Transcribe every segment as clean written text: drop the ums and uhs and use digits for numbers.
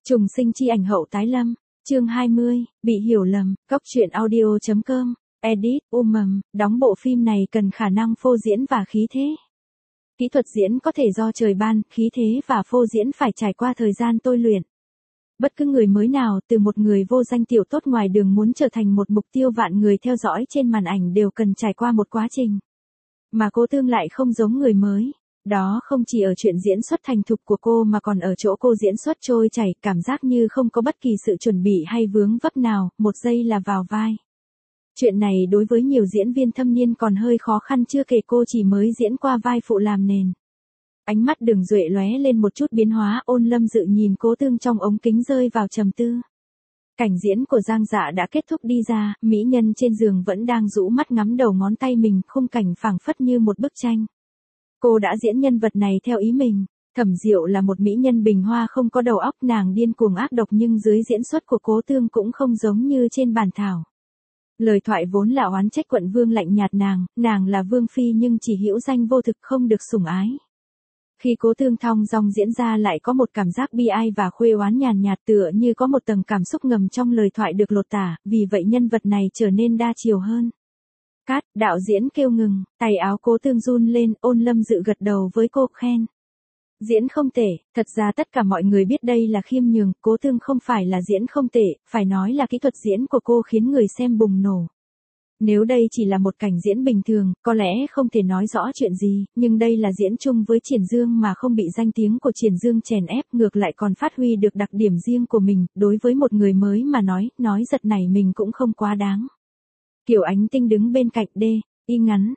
Trùng sinh chi ảnh hậu tái lâm, chương 20, bị hiểu lầm, Cóc truyện audio.com, edit, đóng bộ phim này cần khả năng phô diễn và khí thế. Kỹ thuật diễn có thể do trời ban, khí thế và phô diễn phải trải qua thời gian tôi luyện. Bất cứ người mới nào, từ một người vô danh tiểu tốt ngoài đường muốn trở thành một mục tiêu vạn người theo dõi trên màn ảnh đều cần trải qua một quá trình. Mà Cố Tương lại không giống người mới. Đó không chỉ ở chuyện diễn xuất thành thục của cô mà còn ở chỗ cô diễn xuất trôi chảy, cảm giác như không có bất kỳ sự chuẩn bị hay vướng vấp nào, một giây là vào vai. Chuyện này đối với nhiều diễn viên thâm niên còn hơi khó khăn chưa kể cô chỉ mới diễn qua vai phụ làm nền. Ánh mắt Đường Duệ lóe lên một chút biến hóa, Ôn Lâm Dự nhìn Cố Tương trong ống kính rơi vào trầm tư. Cảnh diễn của Giang Dạ đã kết thúc đi ra, mỹ nhân trên giường vẫn đang rũ mắt ngắm đầu ngón tay mình, khung cảnh phảng phất như một bức tranh. Cô đã diễn nhân vật này theo ý mình. Thẩm Diệu là một mỹ nhân bình hoa không có đầu óc, nàng điên cuồng ác độc nhưng dưới diễn xuất của Cố Tương cũng không giống như trên bản thảo. Lời thoại vốn là oán trách quận vương lạnh nhạt nàng là vương phi nhưng chỉ hữu danh vô thực, không được sủng ái. Khi Cố Tương thong dong diễn ra lại có một cảm giác bi ai và khuê oán nhàn nhạt, tựa như có một tầng cảm xúc ngầm trong lời thoại được lột tả, vì vậy nhân vật này trở nên đa chiều hơn. Cát, đạo diễn kêu ngừng, tay áo Cố Tương run lên, Ôn Lâm Dự gật đầu với cô, khen. Diễn không tệ, thật ra tất cả mọi người biết đây là khiêm nhường, Cố Tương không phải là diễn không tệ, phải nói là kỹ thuật diễn của cô khiến người xem bùng nổ. Nếu đây chỉ là một cảnh diễn bình thường, có lẽ không thể nói rõ chuyện gì, nhưng đây là diễn chung với Triển Dương mà không bị danh tiếng của Triển Dương chèn ép, ngược lại còn phát huy được đặc điểm riêng của mình, đối với một người mới mà nói giật này mình cũng không quá đáng. Kiều Ánh Tinh đứng bên cạnh Y ngắn,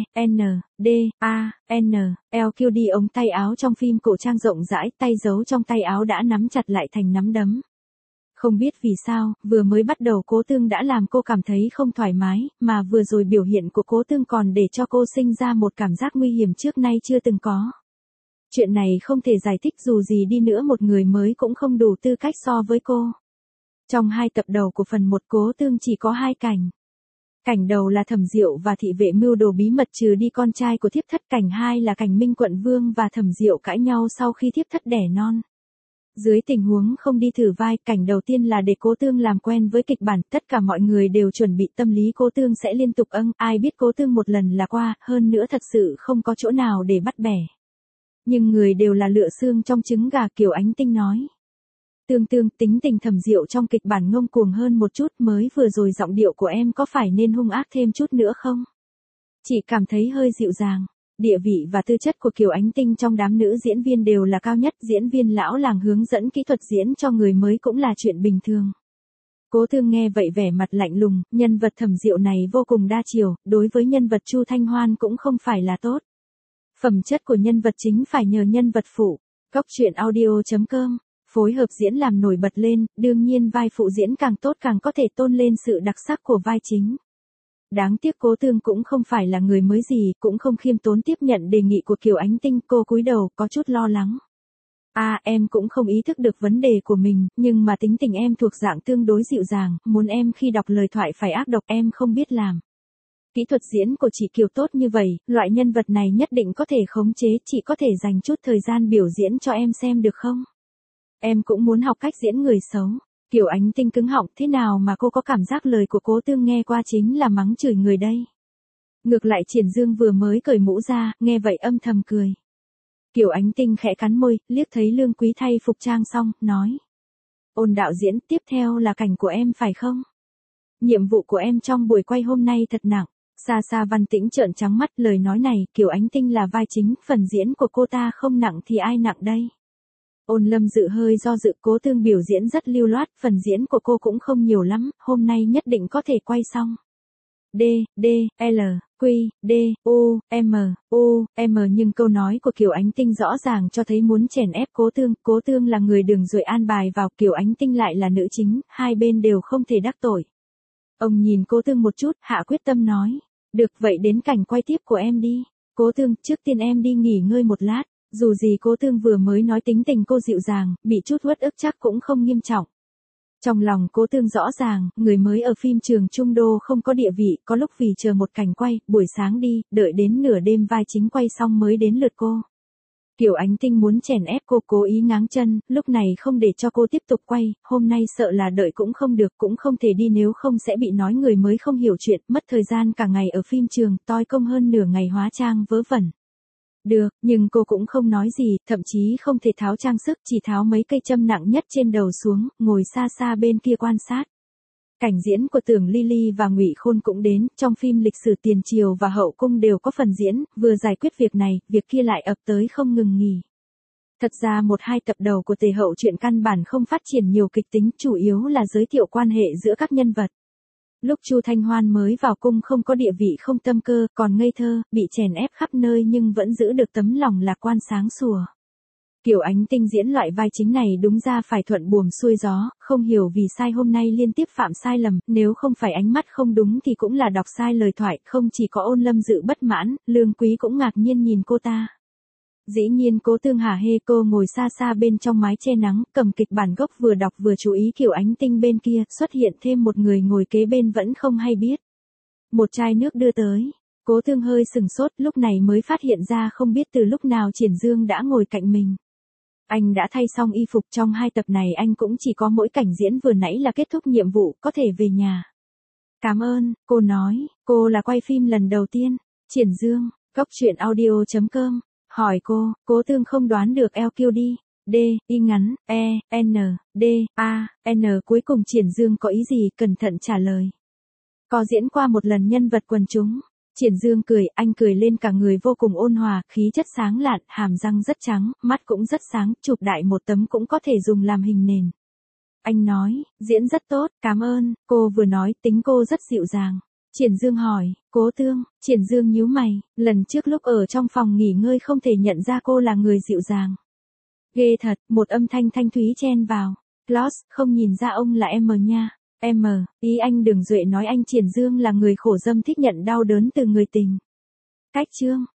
LQ đi ống tay áo trong phim cổ trang rộng rãi, tay giấu trong tay áo đã nắm chặt lại thành nắm đấm. Không biết vì sao, vừa mới bắt đầu Cố Tương đã làm cô cảm thấy không thoải mái, mà vừa rồi biểu hiện của Cố Tương còn để cho cô sinh ra một cảm giác nguy hiểm trước nay chưa từng có. Chuyện này không thể giải thích, dù gì đi nữa một người mới cũng không đủ tư cách so với cô. Trong 2 tập đầu của phần 1 Cố Tương chỉ có 2 cảnh. Cảnh đầu là Thẩm Diệu và thị vệ mưu đồ bí mật trừ đi con trai của thiếp thất, cảnh 2 là cảnh Minh Quận Vương và Thẩm Diệu cãi nhau sau khi thiếp thất đẻ non. Dưới tình huống không đi thử vai, cảnh đầu tiên là để Cố Tương làm quen với kịch bản, tất cả mọi người đều chuẩn bị tâm lý Cố Tương sẽ liên tục ai biết Cố Tương một lần là qua, hơn nữa thật sự không có chỗ nào để bắt bẻ. Nhưng người đều là lựa xương trong trứng gà, Kiều Ánh Tinh nói. Tương, tính tình Thẩm Diệu trong kịch bản ngông cuồng hơn một chút, mới vừa rồi giọng điệu của em có phải nên hung ác thêm chút nữa không? Chỉ cảm thấy hơi dịu dàng. Địa vị và tư chất của Kiều Ánh Tinh trong đám nữ diễn viên đều là cao nhất, diễn viên lão làng hướng dẫn kỹ thuật diễn cho người mới cũng là chuyện bình thường. Cố Tương nghe vậy vẻ mặt lạnh lùng, nhân vật Thẩm Diệu này vô cùng đa chiều, đối với nhân vật Chu Thanh Hoan cũng không phải là tốt. Phẩm chất của nhân vật chính phải nhờ nhân vật phụ. Cóc truyện audio.com, phối hợp diễn làm nổi bật lên, đương nhiên vai phụ diễn càng tốt càng có thể tôn lên sự đặc sắc của vai chính. Đáng tiếc Cố Tương cũng không phải là người mới gì, cũng không khiêm tốn tiếp nhận đề nghị của Kiều Ánh Tinh, cô cúi đầu, có chút lo lắng. Em cũng không ý thức được vấn đề của mình, nhưng mà tính tình em thuộc dạng tương đối dịu dàng, muốn em khi đọc lời thoại phải ác độc em không biết làm. Kỹ thuật diễn của chị Kiều tốt như vậy, loại nhân vật này nhất định có thể khống chế, chị có thể dành chút thời gian biểu diễn cho em xem được không? Em cũng muốn học cách diễn người xấu. Kiều Ánh Tinh cứng họng, thế nào mà cô có cảm giác lời của Cố Tương nghe qua chính là mắng chửi người đây. Ngược lại Triển Dương vừa mới cởi mũ ra, nghe vậy âm thầm cười. Kiều Ánh Tinh khẽ cắn môi, liếc thấy Lương Quý thay phục trang xong, nói. Ôn đạo diễn, tiếp theo là cảnh của em phải không? Nhiệm vụ của em trong buổi quay hôm nay thật nặng. Sa Văn Tĩnh trợn trắng mắt, lời nói này, Kiều Ánh Tinh là vai chính, phần diễn của cô ta không nặng thì ai nặng đây? Ôn Lâm Dự hơi do dự, Cố Tương biểu diễn rất lưu loát, phần diễn của cô cũng không nhiều lắm, hôm nay nhất định có thể quay xong. Nhưng câu nói của Kiều Ánh Tinh rõ ràng cho thấy muốn chèn ép Cố Tương là người Đường Duệ an bài vào, Kiều Ánh Tinh lại là nữ chính, hai bên đều không thể đắc tội. Ông nhìn Cố Tương một chút, hạ quyết tâm nói, được vậy đến cảnh quay tiếp của em đi. Cố Tương, trước tiên em đi nghỉ ngơi một lát. Dù gì Cố Tương vừa mới nói tính tình cô dịu dàng, bị chút uất ức chắc cũng không nghiêm trọng. Trong lòng Cố Tương rõ ràng, người mới ở phim trường Trung Đô không có địa vị, có lúc vì chờ một cảnh quay, buổi sáng đi, đợi đến nửa đêm vai chính quay xong mới đến lượt cô. Kiều Ánh Tinh muốn chèn ép cô, cố ý ngáng chân, lúc này không để cho cô tiếp tục quay, hôm nay sợ là đợi cũng không được, cũng không thể đi nếu không sẽ bị nói người mới không hiểu chuyện, mất thời gian cả ngày ở phim trường, toi công hơn nửa ngày hóa trang vớ vẩn. Được, nhưng cô cũng không nói gì, thậm chí không thể tháo trang sức, chỉ tháo mấy cây châm nặng nhất trên đầu xuống, ngồi xa xa bên kia quan sát. Cảnh diễn của Tưởng Lily và Ngụy Khôn cũng đến, trong phim lịch sử tiền triều và hậu cung đều có phần diễn, vừa giải quyết việc này, việc kia lại ập tới không ngừng nghỉ. Thật ra 1-2 tập đầu của Tề Hậu truyện căn bản không phát triển nhiều kịch tính, chủ yếu là giới thiệu quan hệ giữa các nhân vật. Lúc Chu Thanh Hoan mới vào cung không có địa vị không tâm cơ, còn ngây thơ, bị chèn ép khắp nơi nhưng vẫn giữ được tấm lòng lạc quan sáng sủa. Kiều Ánh Tinh diễn loại vai chính này đúng ra phải thuận buồm xuôi gió, không hiểu vì sai hôm nay liên tiếp phạm sai lầm, nếu không phải ánh mắt không đúng thì cũng là đọc sai lời thoại, không chỉ có Ôn Lâm Dự bất mãn, Lương Quý cũng ngạc nhiên nhìn cô ta. Dĩ nhiên Cố Tương hả hê, cô ngồi xa xa bên trong mái che nắng, cầm kịch bản gốc vừa đọc vừa chú ý Kiều Ánh Tinh bên kia, xuất hiện thêm một người ngồi kế bên vẫn không hay biết. Một chai nước đưa tới. Cố Tương hơi sừng sốt, lúc này mới phát hiện ra không biết từ lúc nào Triển Dương đã ngồi cạnh mình. Anh đã thay xong y phục, trong 2 tập này anh cũng chỉ có mỗi cảnh diễn vừa nãy là kết thúc nhiệm vụ, có thể về nhà. Cảm ơn, cô nói, cô là quay phim lần đầu tiên. Triển Dương, goctruyện.audio.com, hỏi cô, Cố Tương không đoán được LQD, D, Y ngắn, E, N, D, A, N cuối cùng Triển Dương có ý gì, cẩn thận trả lời. Có diễn qua một lần nhân vật quần chúng. Triển Dương cười, anh cười lên cả người vô cùng ôn hòa, khí chất sáng lạn, hàm răng rất trắng, mắt cũng rất sáng, chụp đại một tấm cũng có thể dùng làm hình nền. Anh nói, diễn rất tốt, cảm ơn, cô vừa nói, tính cô rất dịu dàng. Triển Dương hỏi, Cố Tương, Triển Dương nhíu mày, lần trước lúc ở trong phòng nghỉ ngơi không thể nhận ra cô là người dịu dàng. Ghê thật, một âm thanh thanh thúy chen vào. Klaus, không nhìn ra ông là em nha. Em, ý anh Đường Duệ nói anh Triển Dương là người khổ dâm thích nhận đau đớn từ người tình. Cách chương.